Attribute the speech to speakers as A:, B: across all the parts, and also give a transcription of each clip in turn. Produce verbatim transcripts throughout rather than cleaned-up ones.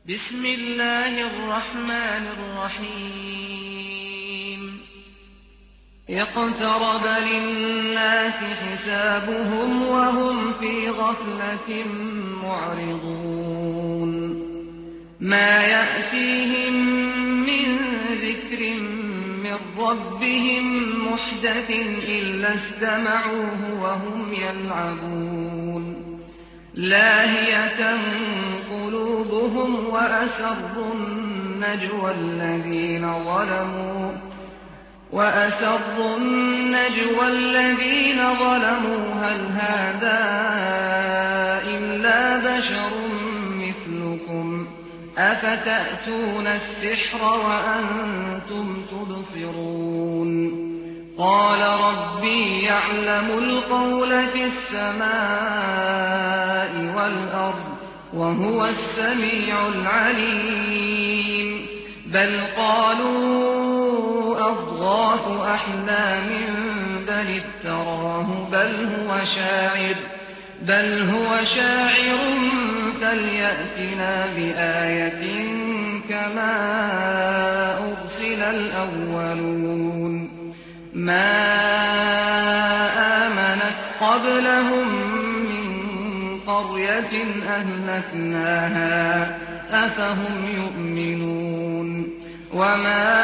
A: بسم الله الرحمن الرحيم اقترب للناس حسابهم وهم في غفلة معرضون ما يأتيهم من ذكر من ربهم محدث إلا استمعوه وهم يلعبون لاهية قلوبهم وأسروا النجوى الذين ظلموا وأسروا النجوى الذين ظلموا هل هذا إلا بشر مثلكم أفتأتون السحر وأنتم تبصرون قال ربي يعلم القول في السماء والأرض وهو السميع العليم بل قالوا أضغاث أحلام بل افتراه بل هو شاعر بل هو شاعر فليأتنا بآية كما أرسل الأولون ما آمنت قبلهم من قرية أهلكناها أفهم يؤمنون وما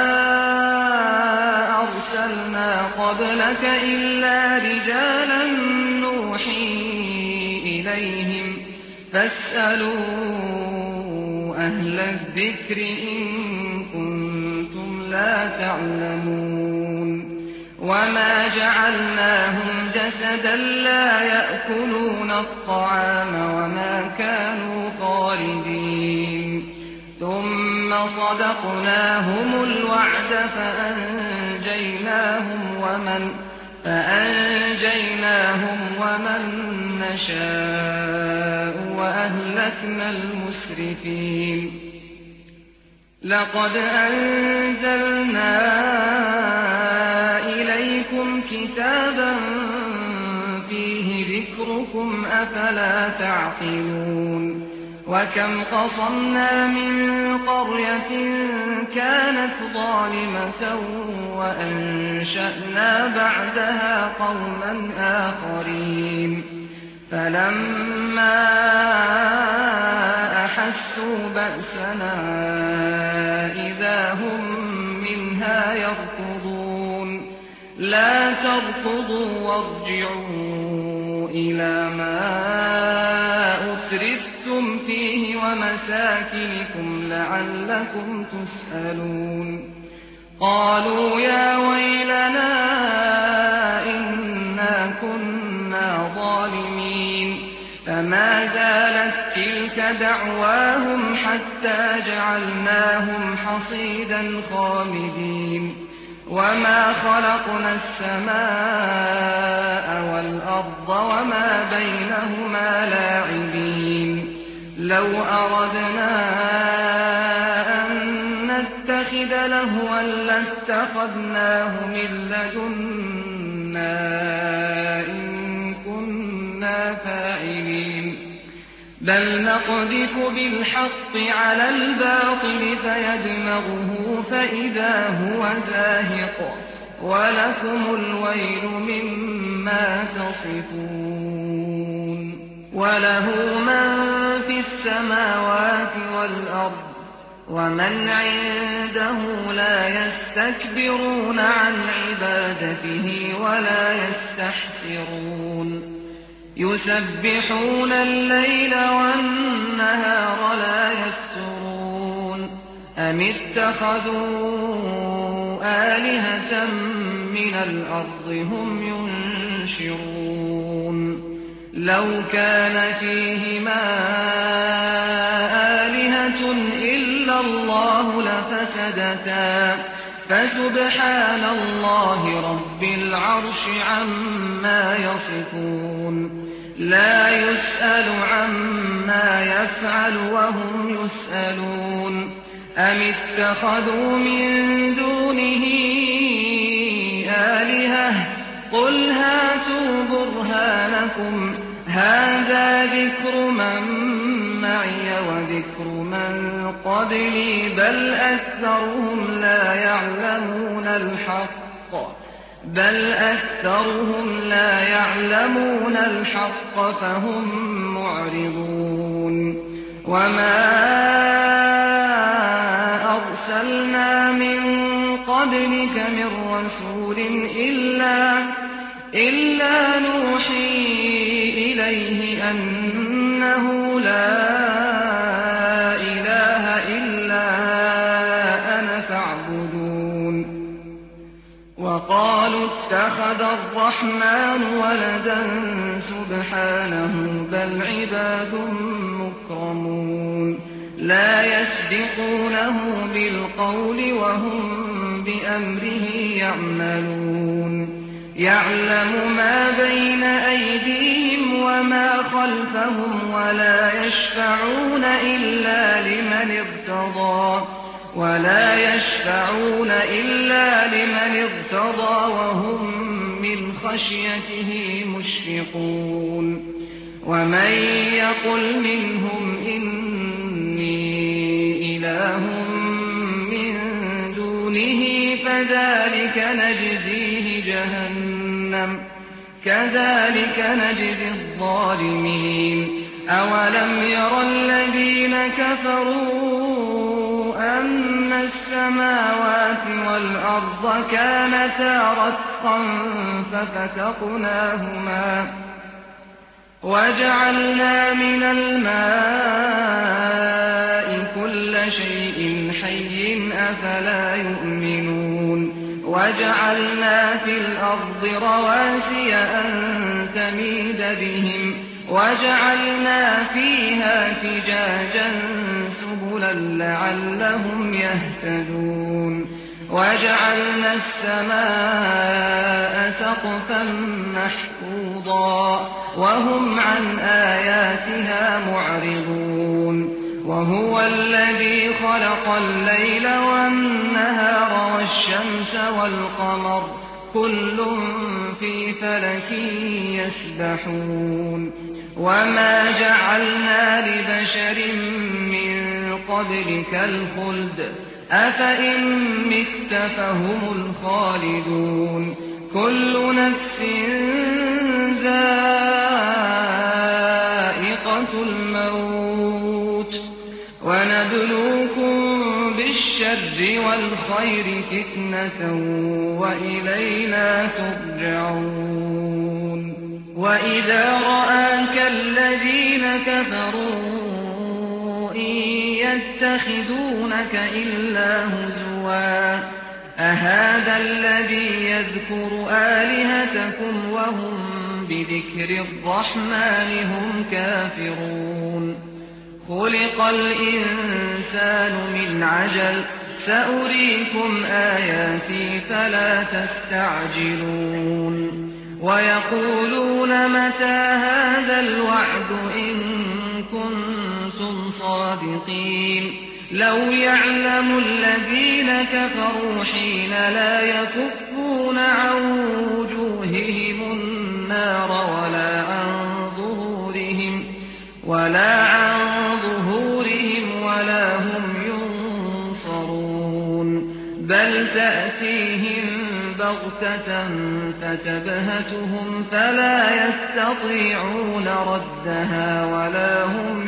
A: أرسلنا قبلك إلا رجالا نوحي إليهم فاسألوا أهل الذكر إن كنتم لا تعلمون وما جعلناهم جسدا لا يأكلون الطعام وما كانوا خالدين ثم صدقناهم الوعد فأنجيناهم ومن فأنجيناهم ومن نشاء وأهلكنا المسرفين لقد أنزلنا إليكم كتابا فيه ذكركم أفلا تعقلون وكم قصمنا من قرية كانت ظالمة وأنشأنا بعدها قوما آخرين فلما أحسوا بأسنا إذا هم منها يركضون لا تركضوا وارجعوا إلى ما أترفتم فيه ومساكنكم لعلكم تسألون قالوا يا ويلنا إنا كنا ظالمين فما زالت تلك دعواهم حتى جعلناهم حصيدا خامدين وما خلقنا السماء والأرض وما بينهما لاعبين لو أردنا أن نتخذ لهوا لاتخذناه من لدنا إن كنا فاعلين بل نقذف بالحق على الباطل فيدمغه فإذا هو زاهق ولكم الويل مما تصفون وله من في السماوات والأرض ومن عنده لا يستكبرون عن عبادته ولا يستحسرون يسبحون الليل والنهار لا يفترون أم اتخذوا آلهة من الأرض هم ينشرون لو كان فيهما آلهة إلا الله لفسدتا فسبحان الله رب العرش عما يصفون لا يسأل عما يفعل وهم يسألون أم اتخذوا من دونه آلهة قل هاتوا برهانكم هذا ذكر من معي وذكر وذكر من قبلي بل أكثرهم لا يعلمون الحق بل أكثرهم لا يعلمون الحق فهم معرضون وما أرسلنا من قبلك من رسول إلا إلا نوحي إليه أنه لا إله إلا أنا فاعبدون وقالوا اتخذ الرحمن ولدا سبحانه بل عباد مكرمون لا يسبقونه بالقول وهم بأمره يعملون يعلم ما بين أيديهم وما خلفهم ولا يشفعون إلا لمن ارتضى ولا يشفعون إلا لمن ارتضى وهم من خشيته مشفقون ومن يقل منهم إني إله من دونه فذلك نجزيه جهنم كذلك نجزي الظالمين أولم ير الذين كفروا أن السماوات والأرض كانتا رتقا ففتقناهما وجعلنا من الماء كل شيء حي أفلا يؤمنون وجعلنا في الأرض رواسي أن تميد بهم وجعلنا فيها فجاجا سبلا لعلهم يهتدون وجعلنا السماء سقفا محفوظا وهم عن آياتها معرضون وهو الذي خلق الليل والنهار والشمس والقمر كل في فلك يسبحون وما جعلنا لبشر من قبلك الخلد أفإن مت فهم الخالدون كل نفس ذائقة الموت ونبلوكم بالشر والخير فتنة وإلينا ترجعون وإذا رآك الذين كفروا إن يتخذونك إلا هزوا أهذا الذي يذكر آلهتكم وهم بذكر الرحمن هم كافرون خلق الإنسان من عجل سأريكم آياتي فلا تستعجلون ويقولون متى هذا الوعد إن كنتم صادقين لو يعلم الذين كفروا حين لا يكفون عن وجوههم النار ولا عن ظهورهم ولا عن ظهورهم ولا هم ينصرون بل تأتيهم بغتة فتبهتهم فلا يستطيعون ردها ولا هم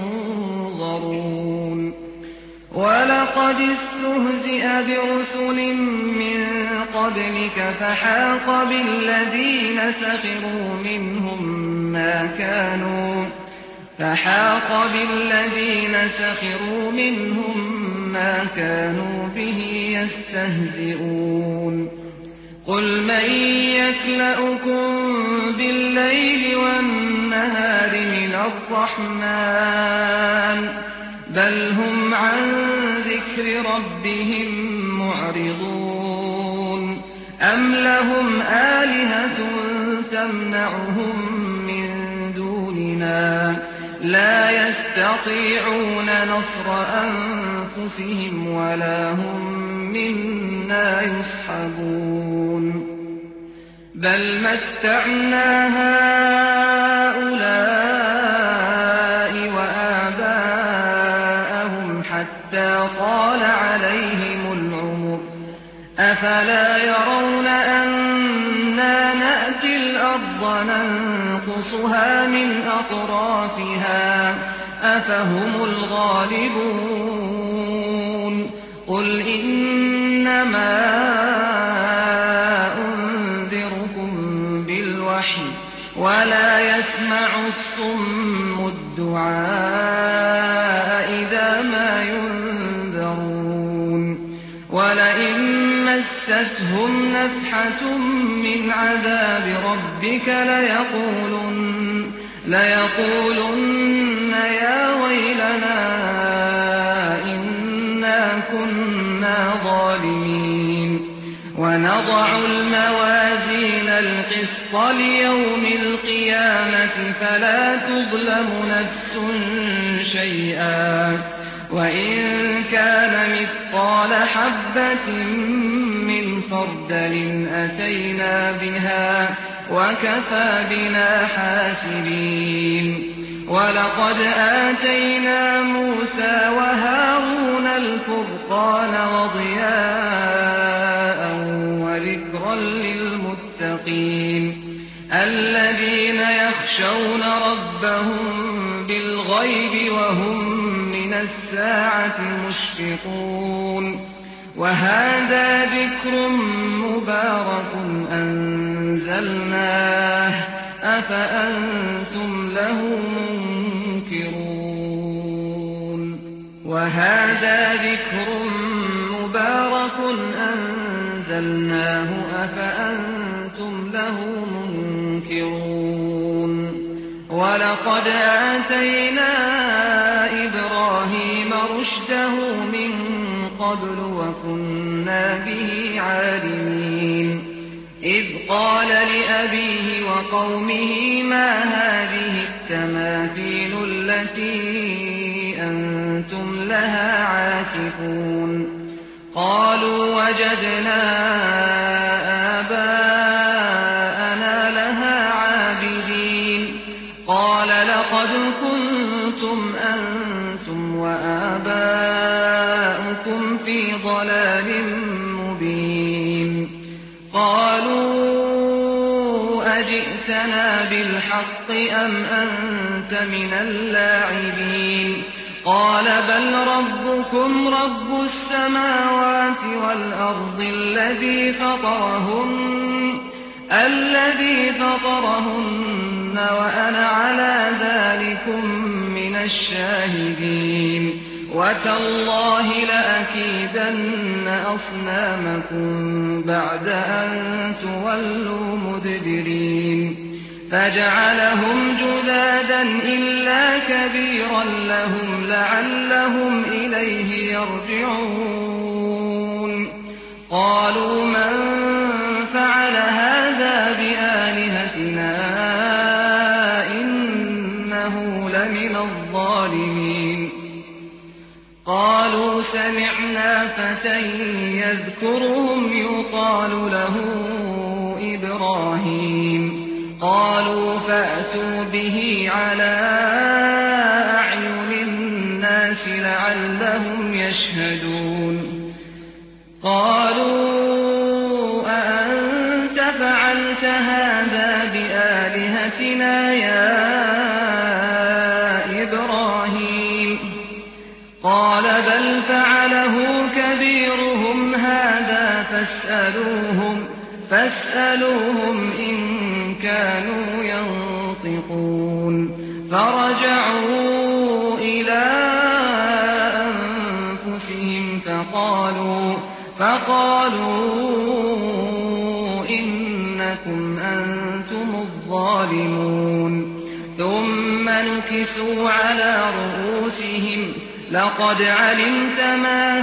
A: ينظرون ولقد استهزئ برسل من قبلك فحاق بالذين سخروا منهم ما كانوا فحاق بالذين سخروا منهم ما كانوا به يستهزئون قل من يكلؤكم بالليل والنهار من الرحمن بل هم عن ذكر ربهم معرضون أم لهم آلهة تمنعهم من دوننا لا يستطيعون نصر أنفسهم ولا هم منا يصحبون بل متعنا هؤلاء وآباءهم حتى طال عليهم العمر أفلا يرون أنا نأتي الأرض ننقصها من أطرافها أفهم الغالبون قل إنما أنذركم بالوحي ولا يسمع الصم الدعاء إذا ما ينذرون ولئن مستهم نفحة من عذاب ربك ليقولن, ليقولن يا ويلنا إنا كنا ظالمين ونضع الموازين القسط ليوم القيامة فلا تظلم نفس شيئا وإن كان مثقال حبة من خردل أتينا بها وكفى بنا حاسبين ولقد آتينا موسى وهارون الفرقان وضياء وذكرا للمتقين الذين يخشون ربهم بالغيب وهم من الساعة مشفقون وهذا ذكر مبارك أنزلناه أفأنتم له منكرون وهذا ذكر مبارك أنزلناه أفأنتم له منكرون ولقد آتينا إبراهيم رشده من قبل وكنا به عالمين إذ قال لأبيه وقومه ما هذه التماثيل التي أنتم لها عاكفون قالوا وجدنا آباءنا لها عابدين قال لقد كنتم أنتم وآباؤكم في ضلال مبين قالوا أجئتنا بالحق أم أنت من اللاعبين قال بل ربكم رب السماوات والأرض الذي فطرهن الذي فطرهن وأنا على ذلكم من الشاهدين وتالله لأكيدن أصنامكم بعد أن تولوا مدبرين فجعلهم جذاذا إلا كبيرا لهم لعلهم إليه يرجعون قالوا من فعل هذا بآلهتنا إنه لمن الظالمين قالوا سمعنا فتى يذكرهم يقال له إبراهيم قالوا فأتوا به على أعين الناس لعلهم يشهدون قالوا أأنت فعلت هذا بآلهتنا يا إبراهيم قال بل فعله كبيرهم هذا فاسألوهم, فاسألوهم إن كانوا ينطقون فرجعوا إلى أنفسهم فقالوا, فقالوا إنكم أنتم الظالمون ثم نكسوا على رؤوسهم لقد علمت ما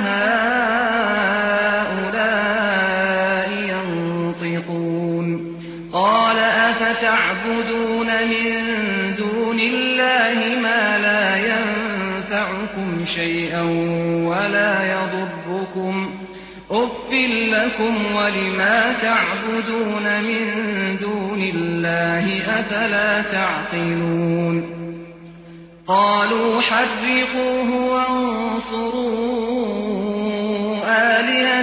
A: هؤلاء ينطقون قال أفتعبدون من دون الله ما لا ينفعكم شيئا ولا يضركم أف لكم ولما تعبدون من دون الله أفلا تعقلون قالوا حرقوه وانصروا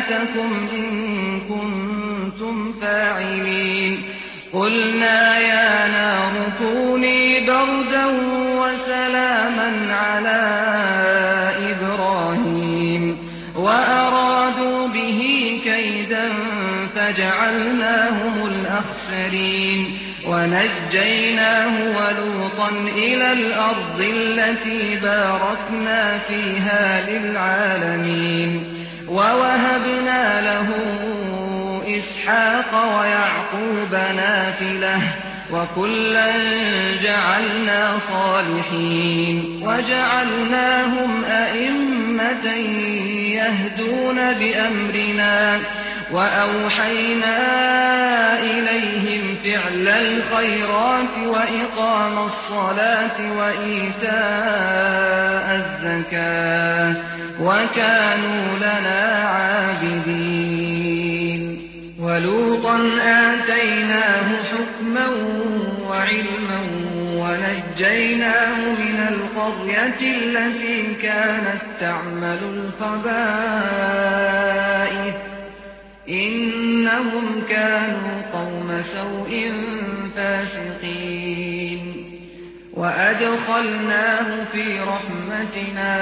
A: آلهتكم إن كنتم فاعلين قلنا يا نار كوني بردا وسلاما على إبراهيم وأرادوا به كيدا فجعلناهم الأخسرين ونجيناه ولوطا إلى الأرض التي باركنا فيها للعالمين ووهبنا له إسحاق ويعقوب نافلة وكلا جعلنا صالحين وجعلناهم أئمة يهدون بأمرنا وأوحينا إليهم فعل الخيرات وإقام الصلاة وإيتاء الزكاة وكانوا لنا عابدين ولوطا آتيناه حكما وعلما ونجيناه من القرية التي كانت تعمل الخبائث إنهم كانوا قوم سوء فاسقين وأدخلناه في رحمتنا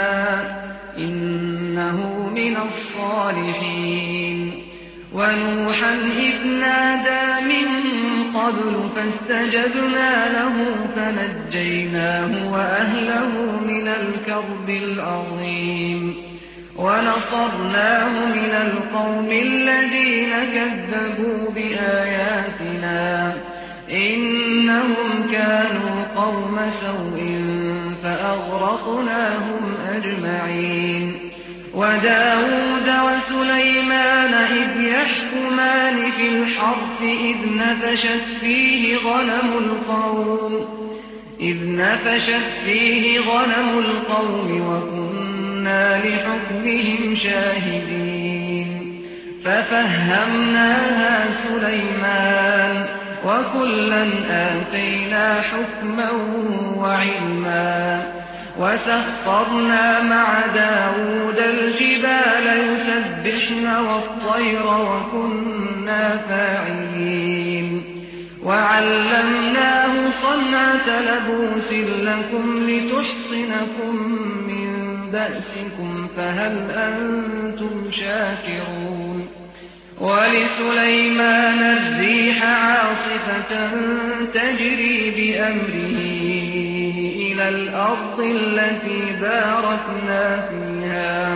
A: إنه من الصالحين ونوحا إذ نادى من قبل فاستجبنا له فنجيناه وأهله من الكرب العظيم ونصرناه من القوم الذين كذبوا بآياتنا إنهم كانوا قوم سوء فأغرقناهم أجمعين وداود وسليمان إذ يحكمان في الحرث إذ نفشت فيه غنم القوم إذ نفشت فيه غنم القوم وكنا لحكمهم شاهدين ففهمناها سليمان وكلا آتينا حكما وعلما وسخرنا مع داود الجبال يسبحن والطير وكنا فاعلين وعلمناه صنعة لبوس لكم لتحصنكم من بأسكم فهل أنتم شاكرون ولسليمان الريح عاصفة تجري بأمره إلى الأرض التي باركنا فيها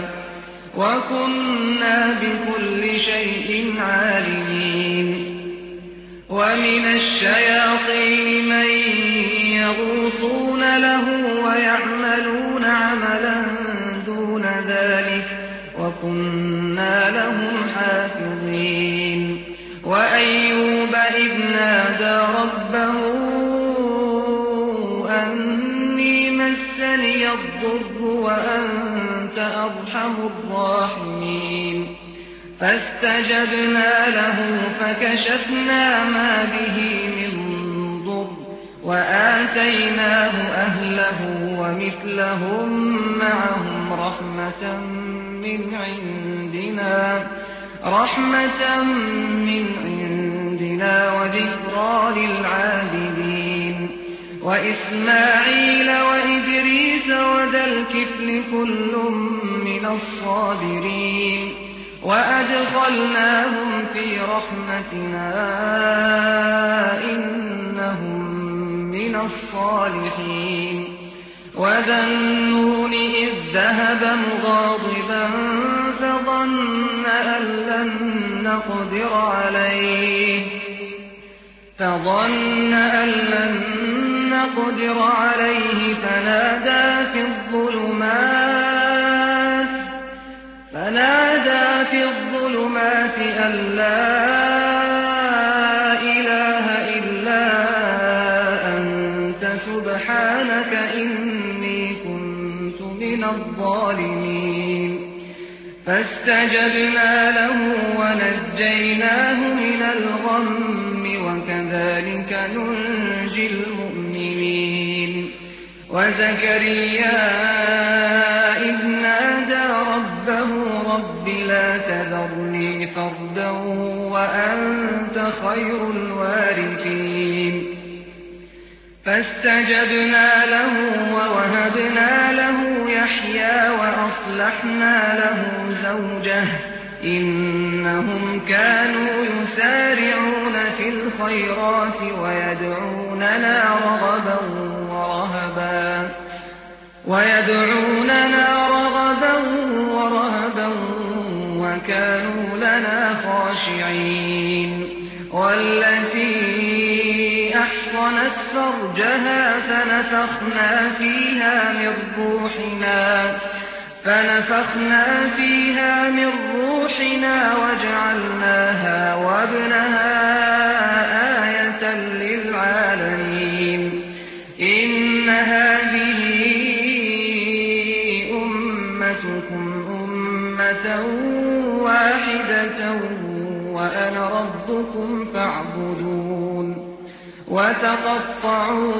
A: وكنا بكل شيء عالمين ومن الشياطين من يغوصون له ويعملون عملا دون ذلك وكنا لهم حافظين وأيوب إذ نادى ربه أني مسني الضر وأنت أرحم الراحمين فاستجبنا له فكشفنا ما به من ضر وآتيناه أهله ومثلهم معهم رحمة من عندنا رحمة من عندنا وذكرى للعابدين وإسماعيل وإدريس وذا الكفل كل من الصابرين وأدخلناهم في رحمتنا إنهم من الصالحين وذا النون إذ ذهب مغاضبا فظن أن لن نقدر عليه فظن أن لن نقدر عليه فنادى في الظلمات فنادى في الظلمات أن لا إله إلا أنت سبحانك إني كنت من الظالمين فاستجبنا له ونجيناه من الغم وكذلك ننجي المؤمنين وزكريا إذ نادى ربه رب لا تذرني فردا وأنت خير الوارثين فاستجبنا له ووهبنا له يحيى وأصلحنا له زوجه إنهم كانوا يسارعون في الخيرات ويدعوننا رغبا ورهبا ويدعوننا رغبا ورهبا وكانوا لنا خاشعين والتي أحصنت فرجها فنفخنا فيها من روحنا فنفخنا فيها من روحنا وجعلناها وابنها آية للعالمين إن هذه أمتكم أمة واحدة وأنا ربكم فاعبدون وتقطعوا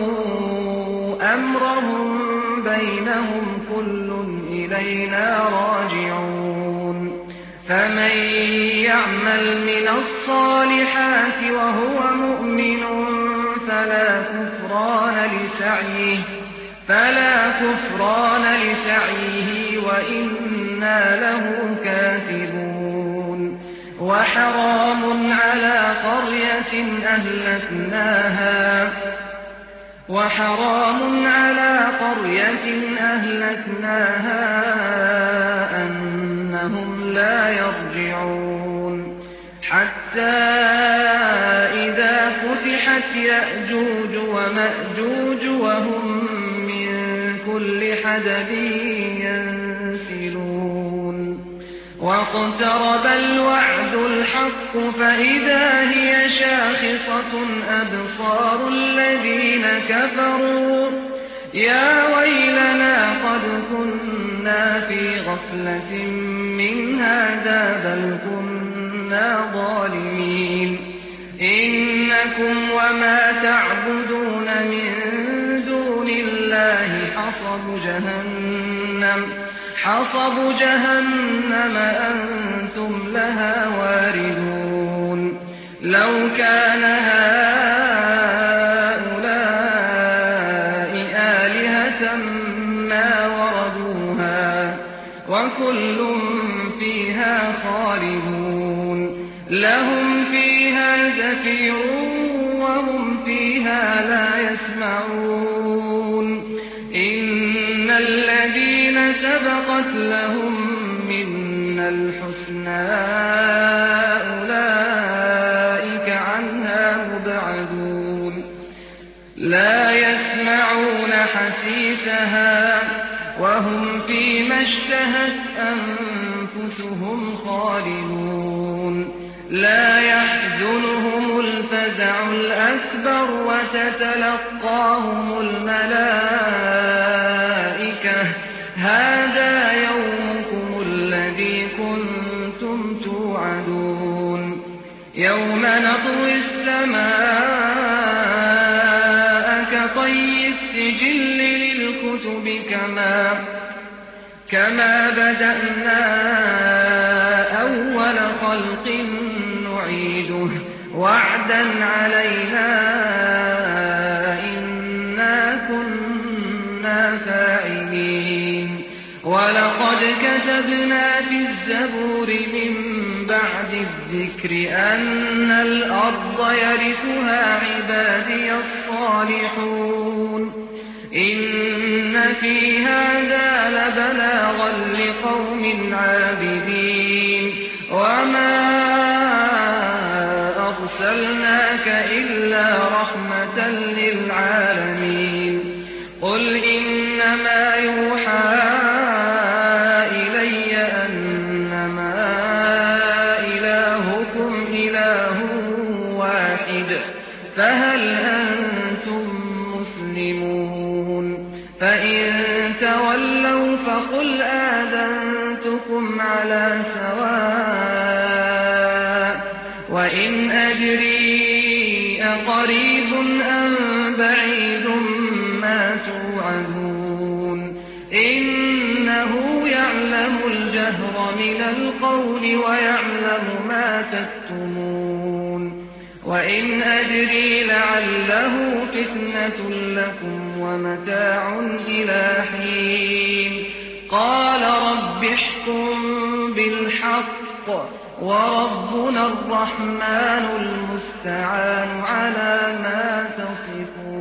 A: أمرهم بينهم كل إلينا راجعون فمن يعمل من الصالحات وهو مؤمن فلا كفران لسعيه فلا كفران لسعيه وإنا له كاتبون وحرام على قرية أهلكناها وحرام على قرية أهلكناها أنهم لا يرجعون حتى إذا فتحت يأجوج ومأجوج وهم من كل حدب ينسلون واقترب الوعد الحق فإذا هي شاخصة أبصار الذين كفروا يا ويلنا قد كنا في غفلة من هذا بل كنا ظالمين إنكم وما تعبدون من دون الله حصب جهنم حصب جهنم أنتم لها واردون لو كان هؤلاء آلهة ما وردوها وكل فيها خالدون لهم فيها زفير وهم فيها لا يسمعون إن الذين سبقت لهم منا الحسنى أولئك عنها مبعدون لا يسمعون حسيسها وهم فيما اشتهت أنفسهم خالدون لا يحزنهم الفزع الأكبر وتتلقاهم الملائكة هذا يومكم الذي كنتم توعدون يوم نطوي السماء كطي السجل للكتب كما كما بدأنا أول خلق نعيده وعدا علينا إنا كنا فاعلين ولقد كتبنا في الزبور من بعد الذكر أن الأرض يرثها عبادي الصالحون إن في هذا لبلاغا لقوم عابدين وما أرسلناك إلا رحمة للعالمين قل إنما يوحى إلي أنما إلهكم إله واحد فهل أنتم مسلمون فإن تولوا فقل آذنتكم على سواء وإن أدري أقريب أم بعيد ما توعدون إنه يعلم الجهر من القول ويعلم ما تكتمون وإن أدري لعله فتنة لكم ومتاع إلى حين قال رب احكم بالحق وربنا الرحمن المستعان على ما تصفون